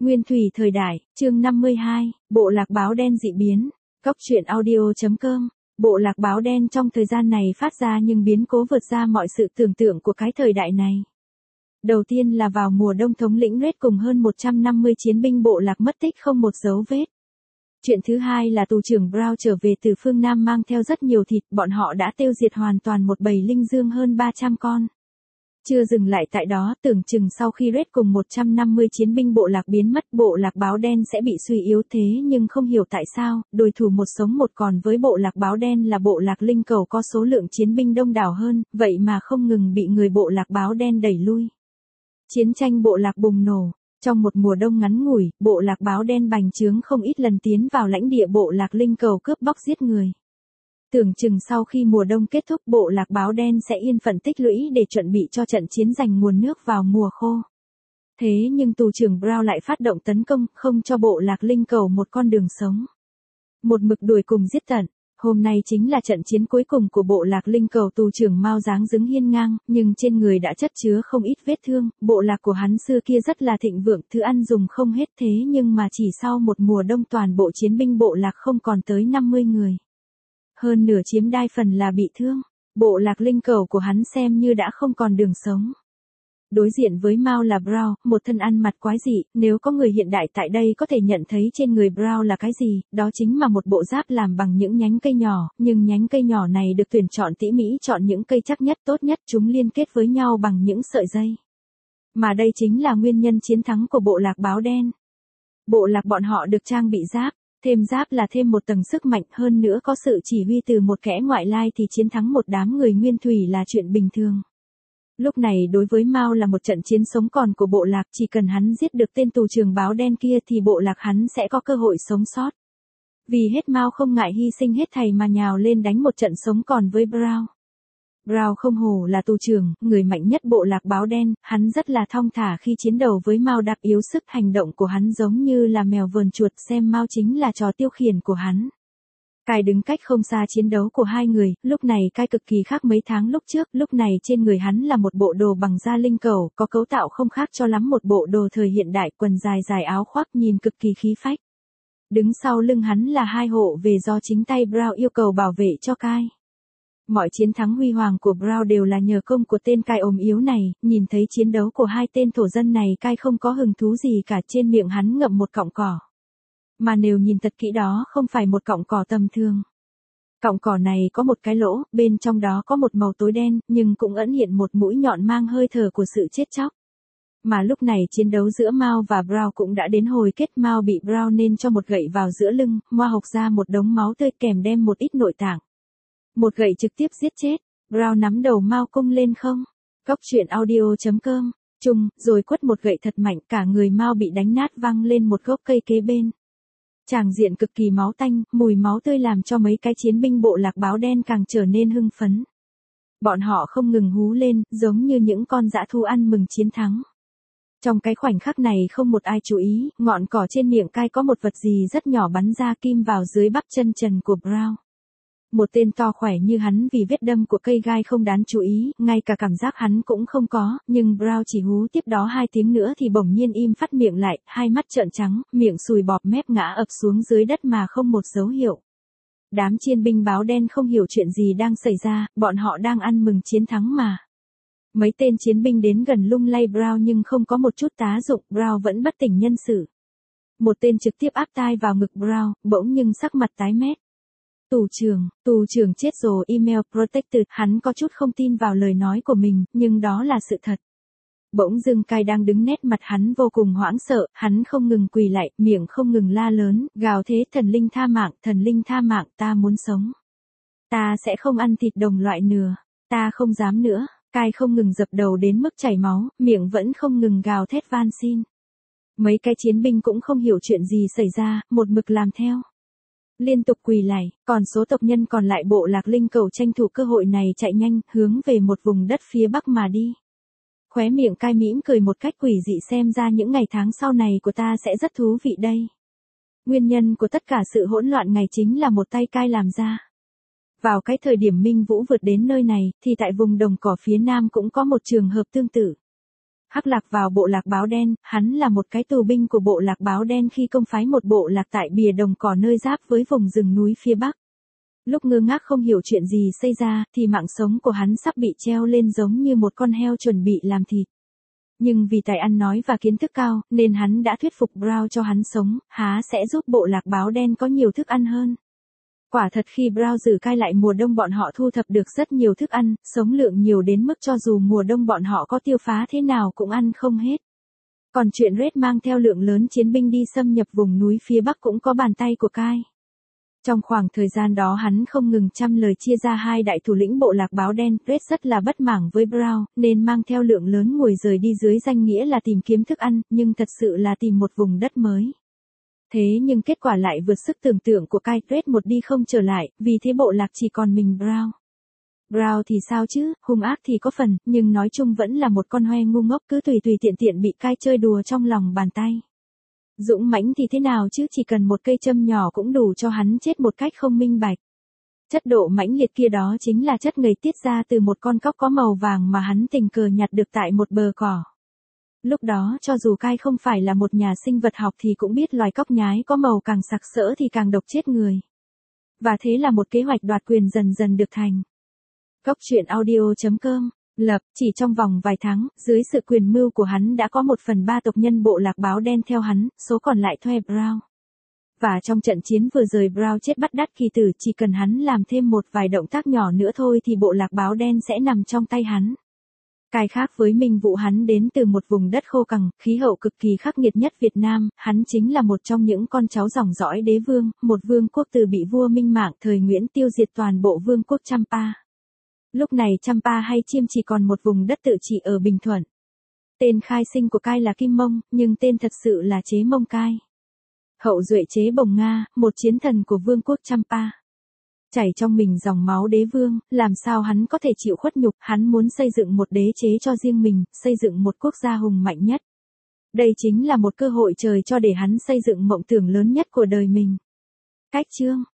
Nguyên thủy thời đại, chương 52, bộ lạc báo đen dị biến, Cóc truyện audio.com. Bộ lạc báo đen trong thời gian này phát ra nhưng biến cố vượt ra mọi sự tưởng tượng của cái thời đại này. Đầu tiên là vào mùa đông, thống lĩnh Red cùng hơn 150 chiến binh bộ lạc mất tích không một dấu vết. Chuyện thứ hai là tù trưởng Brown trở về từ phương Nam mang theo rất nhiều thịt, bọn họ đã tiêu diệt hoàn toàn một bầy linh dương hơn 300 con. Chưa dừng lại tại đó, tưởng chừng sau khi Red cùng 150 chiến binh bộ lạc biến mất, bộ lạc báo đen sẽ bị suy yếu, thế nhưng không hiểu tại sao, đối thủ một sống một còn với bộ lạc báo đen là bộ lạc linh cầu có số lượng chiến binh đông đảo hơn, vậy mà không ngừng bị người bộ lạc báo đen đẩy lui. Chiến tranh bộ lạc bùng nổ. Trong một mùa đông ngắn ngủi, bộ lạc báo đen bành trướng không ít lần tiến vào lãnh địa bộ lạc linh cầu cướp bóc giết người. Tưởng chừng sau khi mùa đông kết thúc, bộ lạc báo đen sẽ yên phận tích lũy để chuẩn bị cho trận chiến giành nguồn nước vào mùa khô. Thế nhưng tù trưởng Brown lại phát động tấn công, không cho bộ lạc linh cầu một con đường sống. Một mực đuổi cùng giết tận. Hôm nay chính là trận chiến cuối cùng của bộ lạc linh cầu. Tù trưởng Mao dáng đứng hiên ngang, nhưng trên người đã chất chứa không ít vết thương. Bộ lạc của hắn xưa kia rất là thịnh vượng, thứ ăn dùng không hết, thế nhưng mà chỉ sau một mùa đông toàn bộ chiến binh bộ lạc không còn tới 50 người. Hơn nửa chiếm đa phần là bị thương. Bộ lạc linh cầu của hắn xem như đã không còn đường sống. Đối diện với Mao là Brown, một thân ăn mặc quái dị, nếu có người hiện đại tại đây có thể nhận thấy trên người Brown là cái gì, đó chính là một bộ giáp làm bằng những nhánh cây nhỏ, nhưng nhánh cây nhỏ này được tuyển chọn tỉ mỉ, chọn những cây chắc nhất, tốt nhất, chúng liên kết với nhau bằng những sợi dây. Mà đây chính là nguyên nhân chiến thắng của bộ lạc báo đen. Bộ lạc bọn họ được trang bị giáp, thêm giáp là thêm một tầng sức mạnh, hơn nữa có sự chỉ huy từ một kẻ ngoại lai thì chiến thắng một đám người nguyên thủy là chuyện bình thường. Lúc này đối với Mao là một trận chiến sống còn của bộ lạc, chỉ cần hắn giết được tên tù trưởng báo đen kia thì bộ lạc hắn sẽ có cơ hội sống sót. Vì hết Mao không ngại hy sinh hết thầy mà nhào lên đánh một trận sống còn với Brown. Brown không hổ là tù trưởng, người mạnh nhất bộ lạc báo đen, hắn rất là thong thả khi chiến đấu với Mao, đạp yếu sức, hành động của hắn giống như là mèo vờn chuột, xem Mao chính là trò tiêu khiển của hắn. Cai đứng cách không xa chiến đấu của hai người, lúc này Cai cực kỳ khác mấy tháng lúc trước, lúc này trên người hắn là một bộ đồ bằng da linh cầu, có cấu tạo không khác cho lắm một bộ đồ thời hiện đại, quần dài dài áo khoác nhìn cực kỳ khí phách. Đứng sau lưng hắn là hai hộ về do chính tay Brown yêu cầu bảo vệ cho Cai. Mọi chiến thắng huy hoàng của Brown đều là nhờ công của tên Cai ốm yếu này, nhìn thấy chiến đấu của hai tên thổ dân này Cai không có hứng thú gì cả, trên miệng hắn ngậm một cọng cỏ. Mà nếu nhìn thật kỹ đó không phải một cọng cỏ tầm thường. Cọng cỏ này có một cái lỗ, bên trong đó có một màu tối đen, nhưng cũng ẩn hiện một mũi nhọn mang hơi thở của sự chết chóc. Mà lúc này chiến đấu giữa Mao và Brown cũng đã đến hồi kết. Mao bị Brown nên cho một gậy vào giữa lưng, moa hộc ra một đống máu tươi kèm đem một ít nội tạng. Một gậy trực tiếp giết chết, Brown nắm đầu Mao cung lên không. Cóc truyện audio.com, chung, rồi quất một gậy thật mạnh, cả người Mao bị đánh nát văng lên một gốc cây kế bên. Tràng diện cực kỳ máu tanh, mùi máu tươi làm cho mấy cái chiến binh bộ lạc báo đen càng trở nên hưng phấn. Bọn họ không ngừng hú lên, giống như những con dã thú ăn mừng chiến thắng. Trong cái khoảnh khắc này không một ai chú ý, ngọn cỏ trên miệng Cai có một vật gì rất nhỏ bắn ra kim vào dưới bắp chân trần của Brown. Một tên to khỏe như hắn vì vết đâm của cây gai không đáng chú ý, ngay cả cảm giác hắn cũng không có, nhưng Brown chỉ hú tiếp đó 2 tiếng nữa thì bỗng nhiên im phắt miệng lại, hai mắt trợn trắng, miệng sùi bọt mép ngã ập xuống dưới đất mà không một dấu hiệu. Đám chiến binh báo đen không hiểu chuyện gì đang xảy ra, bọn họ đang ăn mừng chiến thắng mà. Mấy tên chiến binh đến gần lung lay Brown nhưng không có một chút tá dụng, Brown vẫn bất tỉnh nhân sự. Một tên trực tiếp áp tai vào ngực Brown, bỗng nhưng sắc mặt tái mét. Tù trưởng chết rồi, email protected, hắn có chút không tin vào lời nói của mình, nhưng đó là sự thật. Bỗng dưng Cai đang đứng nét mặt hắn vô cùng hoảng sợ, hắn không ngừng quỳ lại, miệng không ngừng la lớn, gào thế, thần linh tha mạng, ta muốn sống. Ta sẽ không ăn thịt đồng loại nữa, ta không dám nữa. Cai không ngừng dập đầu đến mức chảy máu, miệng vẫn không ngừng gào thét van xin. Mấy cái chiến binh cũng không hiểu chuyện gì xảy ra, một mực làm theo. Liên tục quỳ lạy, còn số tộc nhân còn lại bộ lạc linh cầu tranh thủ cơ hội này chạy nhanh, hướng về một vùng đất phía bắc mà đi. Khóe miệng Cai mỉm cười một cách quỷ dị, xem ra những ngày tháng sau này của ta sẽ rất thú vị đây. Nguyên nhân của tất cả sự hỗn loạn ngày chính là một tay Cai làm ra. Vào cái thời điểm Minh Vũ vượt đến nơi này, thì tại vùng đồng cỏ phía nam cũng có một trường hợp tương tự. Khắc lạc vào bộ lạc báo đen, hắn là một cái tù binh của bộ lạc báo đen khi công phái một bộ lạc tại bìa đồng cỏ nơi giáp với vùng rừng núi phía Bắc. Lúc ngơ ngác không hiểu chuyện gì xảy ra, thì mạng sống của hắn sắp bị treo lên giống như một con heo chuẩn bị làm thịt. Nhưng vì tài ăn nói và kiến thức cao, nên hắn đã thuyết phục Brown cho hắn sống, há sẽ giúp bộ lạc báo đen có nhiều thức ăn hơn. Quả thật khi Brown giữ cai lại mùa đông bọn họ thu thập được rất nhiều thức ăn, sống lượng nhiều đến mức cho dù mùa đông bọn họ có tiêu phá thế nào cũng ăn không hết. Còn chuyện Red mang theo lượng lớn chiến binh đi xâm nhập vùng núi phía Bắc cũng có bàn tay của cai. Trong khoảng thời gian đó hắn không ngừng trăm lời chia ra hai đại thủ lĩnh bộ lạc báo đen. Red rất là bất mảng với Brown, nên mang theo lượng lớn ngồi rời đi dưới danh nghĩa là tìm kiếm thức ăn, nhưng thật sự là tìm một vùng đất mới. Thế nhưng kết quả lại vượt sức tưởng tượng của cai. Red một đi không trở lại, vì thế bộ lạc chỉ còn mình Brown. Brown thì sao chứ, hung ác thì có phần, nhưng nói chung vẫn là một con hoe ngu ngốc cứ tùy tiện bị cai chơi đùa trong lòng bàn tay. Dũng mãnh thì thế nào chứ, chỉ cần một cây châm nhỏ cũng đủ cho hắn chết một cách không minh bạch. Chất độ mãnh liệt kia đó chính là chất ngầy tiết ra từ một con cóc có màu vàng mà hắn tình cờ nhặt được tại một bờ cỏ. Lúc đó cho dù cai không phải là một nhà sinh vật học thì cũng biết loài cóc nhái có màu càng sặc sỡ thì càng độc chết người. Và thế là một kế hoạch đoạt quyền dần dần được thành. Cóc truyện audio.com lập, chỉ trong vòng vài tháng, dưới sự quyền mưu của hắn đã có 1/3 tộc nhân bộ lạc báo đen theo hắn, số còn lại thuê Brown. Và trong trận chiến vừa rồi Brown chết bắt đắt kỳ tử, chỉ cần hắn làm thêm một vài động tác nhỏ nữa thôi thì bộ lạc báo đen sẽ nằm trong tay hắn. Cái khác với mình vụ hắn đến từ một vùng đất khô cằn, khí hậu cực kỳ khắc nghiệt nhất Việt Nam, hắn chính là một trong những con cháu dòng dõi đế vương, một vương quốc từ bị vua Minh Mạng thời Nguyễn tiêu diệt toàn bộ vương quốc Champa. Lúc này Champa hay Chiêm chỉ còn một vùng đất tự trị ở Bình Thuận. Tên khai sinh của cai là Kim Mông, nhưng tên thật sự là Chế Mông Cai. Hậu duệ Chế Bồng Nga, một chiến thần của vương quốc Champa. Chảy trong mình dòng máu đế vương, làm sao hắn có thể chịu khuất nhục, hắn muốn xây dựng một đế chế cho riêng mình, xây dựng một quốc gia hùng mạnh nhất. Đây chính là một cơ hội trời cho để hắn xây dựng mộng tưởng lớn nhất của đời mình. Cách chương